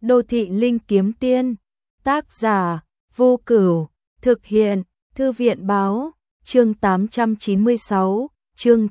Đô thị linh kiếm tiên, tác giả, Vô Cửu, thực hiện, Thư viện báo, chương 896, chương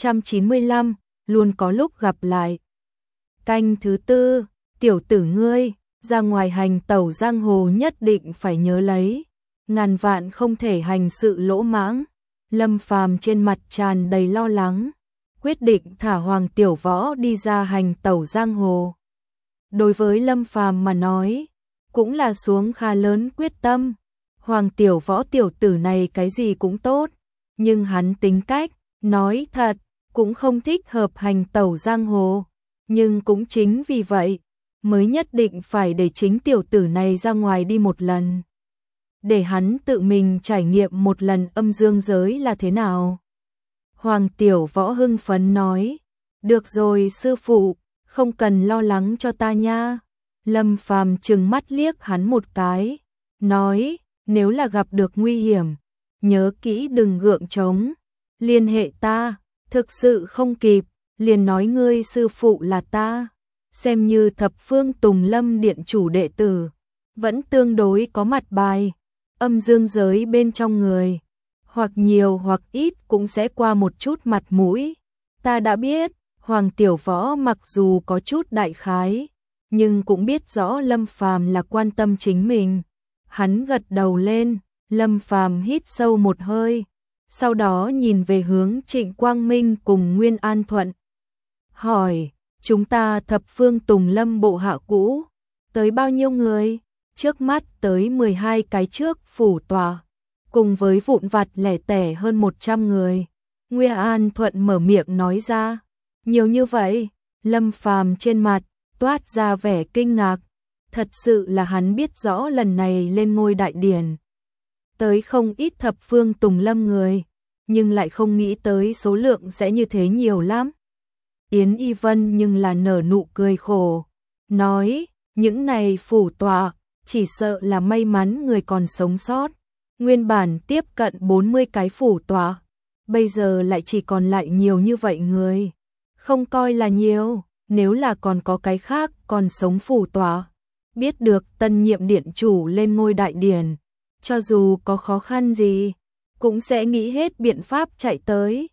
895, luôn có lúc gặp lại. Canh thứ tư, tiểu tử ngươi, ra ngoài hành tẩu giang hồ nhất định phải nhớ lấy, ngàn vạn không thể hành sự lỗ mãng. Lâm Phàm trên mặt tràn đầy lo lắng, quyết định thả Hoàng Tiểu Võ đi ra hành tẩu giang hồ. Đối với Lâm Phàm mà nói, cũng là xuống khá lớn quyết tâm. Hoàng Tiểu Võ tiểu tử này cái gì cũng tốt, nhưng hắn tính cách, nói thật, cũng không thích hợp hành tẩu giang hồ. Nhưng cũng chính vì vậy, mới nhất định phải để chính tiểu tử này ra ngoài đi một lần. Để hắn tự mình trải nghiệm một lần âm dương giới là thế nào. Hoàng Tiểu Võ hưng phấn nói, được rồi sư phụ, không cần lo lắng cho ta nha. Lâm Phàm trừng mắt liếc hắn một cái, nói, nếu là gặp được nguy hiểm, nhớ kỹ đừng gượng trống, liên hệ ta, thực sự không kịp, liền nói ngươi sư phụ là ta, xem như thập phương Tùng Lâm điện chủ đệ tử, vẫn tương đối có mặt bài, âm dương giới bên trong người, hoặc nhiều hoặc ít cũng sẽ qua một chút mặt mũi. Ta đã biết, Hoàng Tiểu Võ mặc dù có chút đại khái, nhưng cũng biết rõ Lâm Phàm là quan tâm chính mình. Hắn gật đầu lên, Lâm Phàm hít sâu một hơi, sau đó nhìn về hướng Trịnh Quang Minh cùng Nguyên An Thuận. Hỏi, chúng ta thập phương Tùng Lâm bộ hạ cũ, tới bao nhiêu người? Trước mắt tới 12 cái trước phủ tòa, cùng với vụn vặt lẻ tẻ hơn 100 người. Nguyên An Thuận mở miệng nói ra, nhiều như vậy. Lâm Phàm trên mặt toát ra vẻ kinh ngạc, thật sự là hắn biết rõ lần này lên ngôi đại điển tới không ít thập phương Tùng Lâm người, nhưng lại không nghĩ tới số lượng sẽ như thế nhiều lắm. Yến Y Vân nhưng là nở nụ cười khổ, nói, những này phủ tọa, chỉ sợ là may mắn người còn sống sót. Nguyên bản tiếp cận 40 cái phủ tọa, bây giờ lại chỉ còn lại nhiều như vậy người. Không coi là nhiều, nếu là còn có cái khác còn sống phủ tọa, biết được tân nhiệm điện chủ lên ngôi đại điển, cho dù có khó khăn gì, cũng sẽ nghĩ hết biện pháp chạy tới.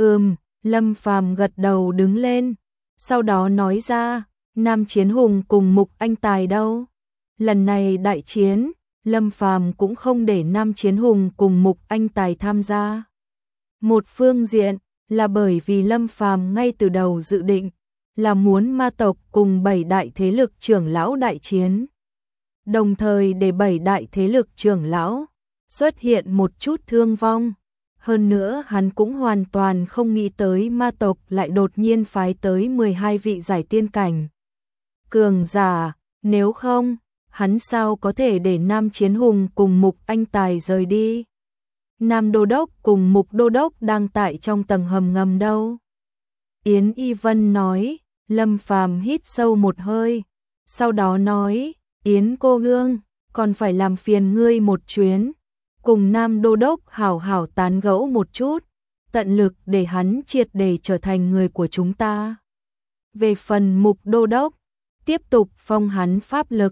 Lâm Phàm gật đầu đứng lên, sau đó nói ra, Nam Chiến Hùng cùng Mục Anh Tài đâu? Lần này đại chiến, Lâm Phàm cũng không để Nam Chiến Hùng cùng Mục Anh Tài tham gia. Một phương diện là bởi vì Lâm Phàm ngay từ đầu dự định là muốn ma tộc cùng 7 đại thế lực trưởng lão đại chiến, đồng thời để 7 đại thế lực trưởng lão xuất hiện một chút thương vong. Hơn nữa hắn cũng hoàn toàn không nghĩ tới ma tộc lại đột nhiên phái tới 12 vị giải tiên cảnh cường giả, nếu không, hắn sao có thể để Nam Chiến Hùng cùng Mục Anh Tài rời đi. Nam Đô Đốc cùng Mục Đô Đốc đang tại trong tầng hầm ngầm đâu. Yến Y Vân nói. Lâm Phàm hít sâu một hơi, sau đó nói, Yến cô nương, còn phải làm phiền ngươi một chuyến, cùng Nam Đô Đốc hảo hảo tán gẫu một chút, tận lực để hắn triệt để trở thành người của chúng ta. Về phần Mục Đô Đốc, tiếp tục phong hắn pháp lực.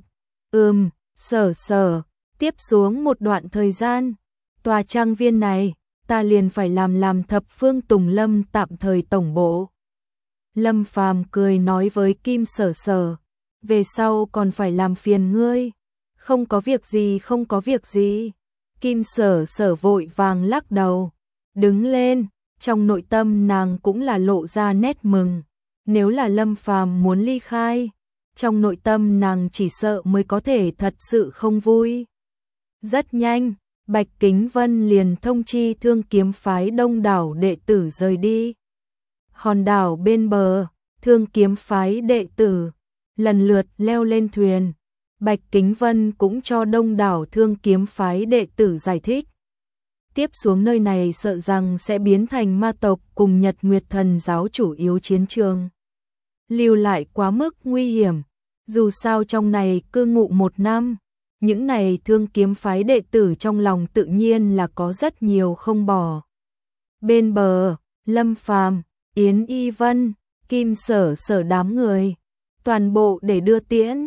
Sở, tiếp xuống một đoạn thời gian, tòa trang viên này, ta liền phải làm thập phương Tùng Lâm tạm thời tổng bộ. Lâm Phàm cười nói với Kim Sở, về sau còn phải làm phiền ngươi. Không có việc gì. Kim Sở vội vàng lắc đầu, đứng lên, trong nội tâm nàng cũng là lộ ra nét mừng. Nếu là Lâm Phàm muốn ly khai, trong nội tâm nàng chỉ sợ mới có thể thật sự không vui. Rất nhanh, Bạch Kính Vân liền thông chi Thương Kiếm phái đông đảo đệ tử rời đi. Hòn đảo bên bờ, Thương Kiếm phái đệ tử lần lượt leo lên thuyền. Bạch Kính Vân cũng cho đông đảo Thương Kiếm phái đệ tử giải thích. Tiếp xuống nơi này sợ rằng sẽ biến thành ma tộc cùng Nhật Nguyệt Thần giáo chủ yếu chiến trường. Lưu lại quá mức nguy hiểm, dù sao trong này cư ngụ 1 năm, những này Thương Kiếm phái đệ tử trong lòng tự nhiên là có rất nhiều không bỏ. Bên bờ, Lâm Phàm, Yến Y Vân, Kim Sở đám người, toàn bộ để đưa tiễn.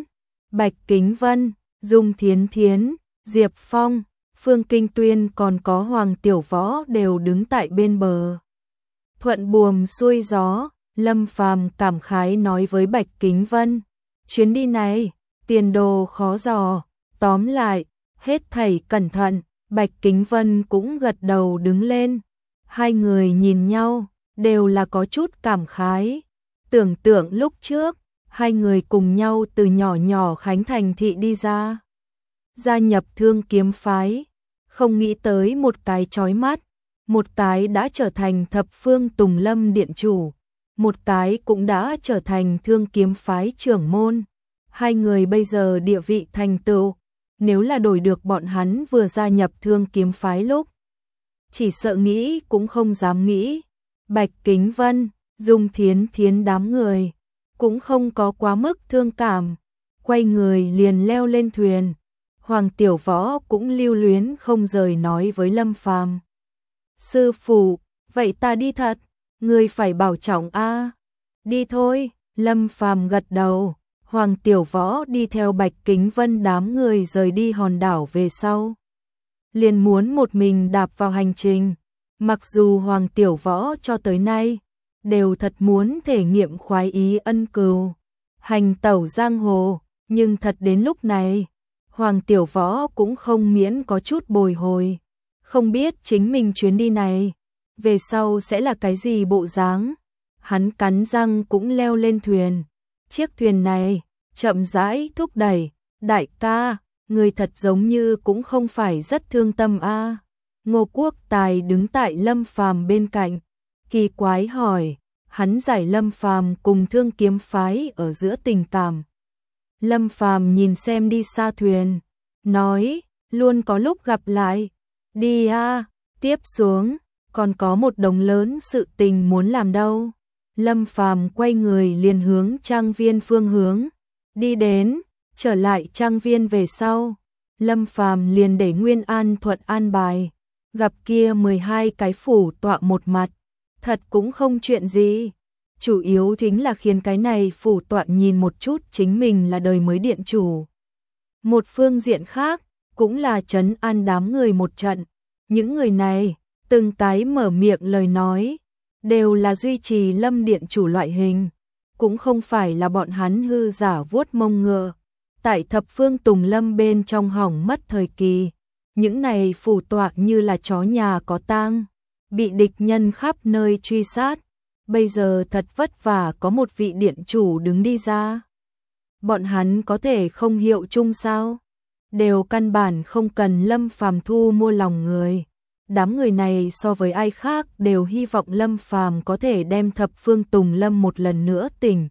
Bạch Kính Vân, Dung Thiến Thiến, Diệp Phong, Phương Kinh Tuyên còn có Hoàng Tiểu Võ đều đứng tại bên bờ. Thuận buồm xuôi gió, Lâm Phàm cảm khái nói với Bạch Kính Vân, chuyến đi này, tiền đồ khó dò, tóm lại, hết thảy cẩn thận. Bạch Kính Vân cũng gật đầu đứng lên. Hai người nhìn nhau, đều là có chút cảm khái. Tưởng tượng lúc trước, hai người cùng nhau từ nhỏ nhỏ Khánh Thành thị đi ra. Gia nhập Thương Kiếm phái, không nghĩ tới một cái chói mắt, một cái đã trở thành Thập Phương Tùng Lâm điện chủ, một cái cũng đã trở thành Thương Kiếm phái trưởng môn. Hai người bây giờ địa vị thành tựu, nếu là đổi được bọn hắn vừa gia nhập Thương Kiếm phái lúc, chỉ sợ nghĩ cũng không dám nghĩ. Bạch Kính Vân, Dung Thiến Thiến đám người cũng không có quá mức thương cảm, quay người liền leo lên thuyền. Hoàng Tiểu Võ cũng lưu luyến không rời nói với Lâm Phàm, sư phụ, vậy ta đi thật, ngươi phải bảo trọng a. Đi thôi. Lâm Phàm gật đầu. Hoàng Tiểu Võ đi theo Bạch Kính Vân đám người rời đi hòn đảo về sau, liền muốn một mình đạp vào hành trình. Mặc dù Hoàng Tiểu Võ cho tới nay đều thật muốn thể nghiệm khoái ý ân cừu, hành tẩu giang hồ, nhưng thật đến lúc này, Hoàng Tiểu Võ cũng không miễn có chút bồi hồi, không biết chính mình chuyến đi này về sau sẽ là cái gì bộ dáng. Hắn cắn răng cũng leo lên thuyền. Chiếc thuyền này chậm rãi thúc đẩy. Đại ca, người thật giống như cũng không phải rất thương tâm a. Ngô Quốc Tài đứng tại Lâm Phàm bên cạnh, kỳ quái hỏi. Hắn giải Lâm Phàm cùng Thương Kiếm phái ở giữa tình cảm. Lâm Phàm nhìn xem đi xa thuyền, nói, luôn có lúc gặp lại. Đi a, tiếp xuống, còn có một đống lớn sự tình muốn làm đâu. Lâm Phàm quay người liền hướng trang viên phương hướng đi đến. Trở lại trang viên về sau, Lâm Phàm liền để Nguyên An Thuận an bài, gặp kia 12 cái phủ tọa một mặt, thật cũng không chuyện gì, chủ yếu chính là khiến cái này phủ tọa nhìn một chút chính mình là đời mới điện chủ. Một phương diện khác, cũng là trấn an đám người một trận. Những người này, từng cái mở miệng lời nói, đều là duy trì Lâm điện chủ loại hình, cũng không phải là bọn hắn hư giả vuốt mông ngựa. Tại Thập Phương Tùng Lâm bên trong hỏng mất thời kỳ, những này phủ tọa như là chó nhà có tang, bị địch nhân khắp nơi truy sát. Bây giờ thật vất vả có một vị điện chủ đứng đi ra. Bọn hắn có thể không hiệu chung sao? Đều căn bản không cần Lâm Phàm thu mua lòng người. Đám người này so với ai khác đều hy vọng Lâm Phàm có thể đem Thập Phương Tùng Lâm một lần nữa tỉnh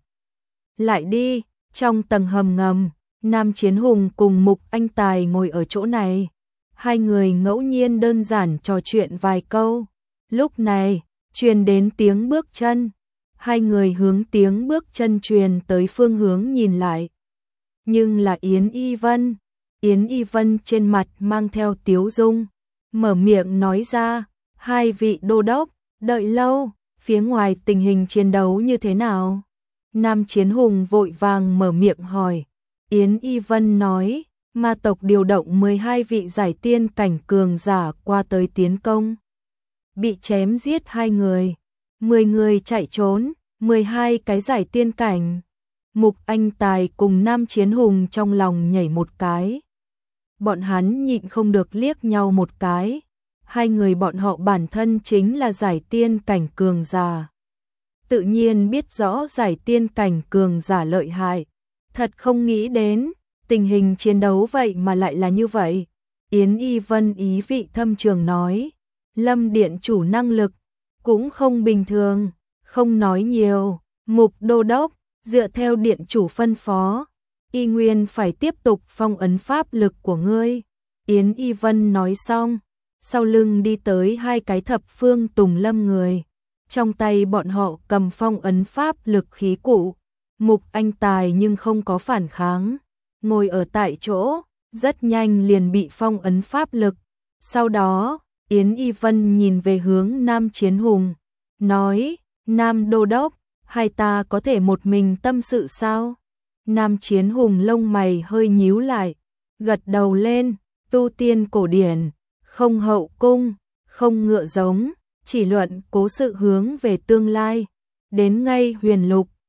lại đi. Trong tầng hầm ngầm, Nam Chiến Hùng cùng Mục Anh Tài ngồi ở chỗ này. Hai người ngẫu nhiên đơn giản trò chuyện vài câu. Lúc này, truyền đến tiếng bước chân. Hai người hướng tiếng bước chân truyền tới phương hướng nhìn lại. Nhưng là Yến Y Vân. Yến Y Vân trên mặt mang theo tiếu dung, mở miệng nói ra, hai vị đô đốc, đợi lâu, phía ngoài tình hình chiến đấu như thế nào? Nam Chiến Hùng vội vàng mở miệng hỏi. Yến Y Vân nói, ma tộc điều động 12 vị giải tiên cảnh cường giả qua tới tiến công. Bị chém giết 2 người, 10 người chạy trốn, 12 cái giải tiên cảnh. Mục Anh Tài cùng Nam Chiến Hùng trong lòng nhảy một cái. Bọn hắn nhịn không được liếc nhau một cái. Hai người bọn họ bản thân chính là giải tiên cảnh cường giả, tự nhiên biết rõ giải tiên cảnh cường giả lợi hại. Thật không nghĩ đến, tình hình chiến đấu vậy mà lại là như vậy. Yến Y Vân ý vị thâm trường nói, Lâm điện chủ năng lực cũng không bình thường. Không nói nhiều, Mục đô đốc, dựa theo điện chủ phân phó, y nguyên phải tiếp tục phong ấn pháp lực của ngươi. Yến Y Vân nói xong, sau lưng đi tới 2 cái Thập Phương Tùng Lâm người. Trong tay bọn họ cầm phong ấn pháp lực khí cụ. Mục Anh Tài nhưng không có phản kháng, ngồi ở tại chỗ, rất nhanh liền bị phong ấn pháp lực. Sau đó, Yến Y Vân nhìn về hướng Nam Chiến Hùng, nói, Nam đô đốc, hai ta có thể một mình tâm sự sao? Nam Chiến Hùng lông mày hơi nhíu lại, gật đầu lên, tu tiên cổ điển, không hậu cung, không ngựa giống, chỉ luận cố sự hướng về tương lai. Đến ngay huyền lục,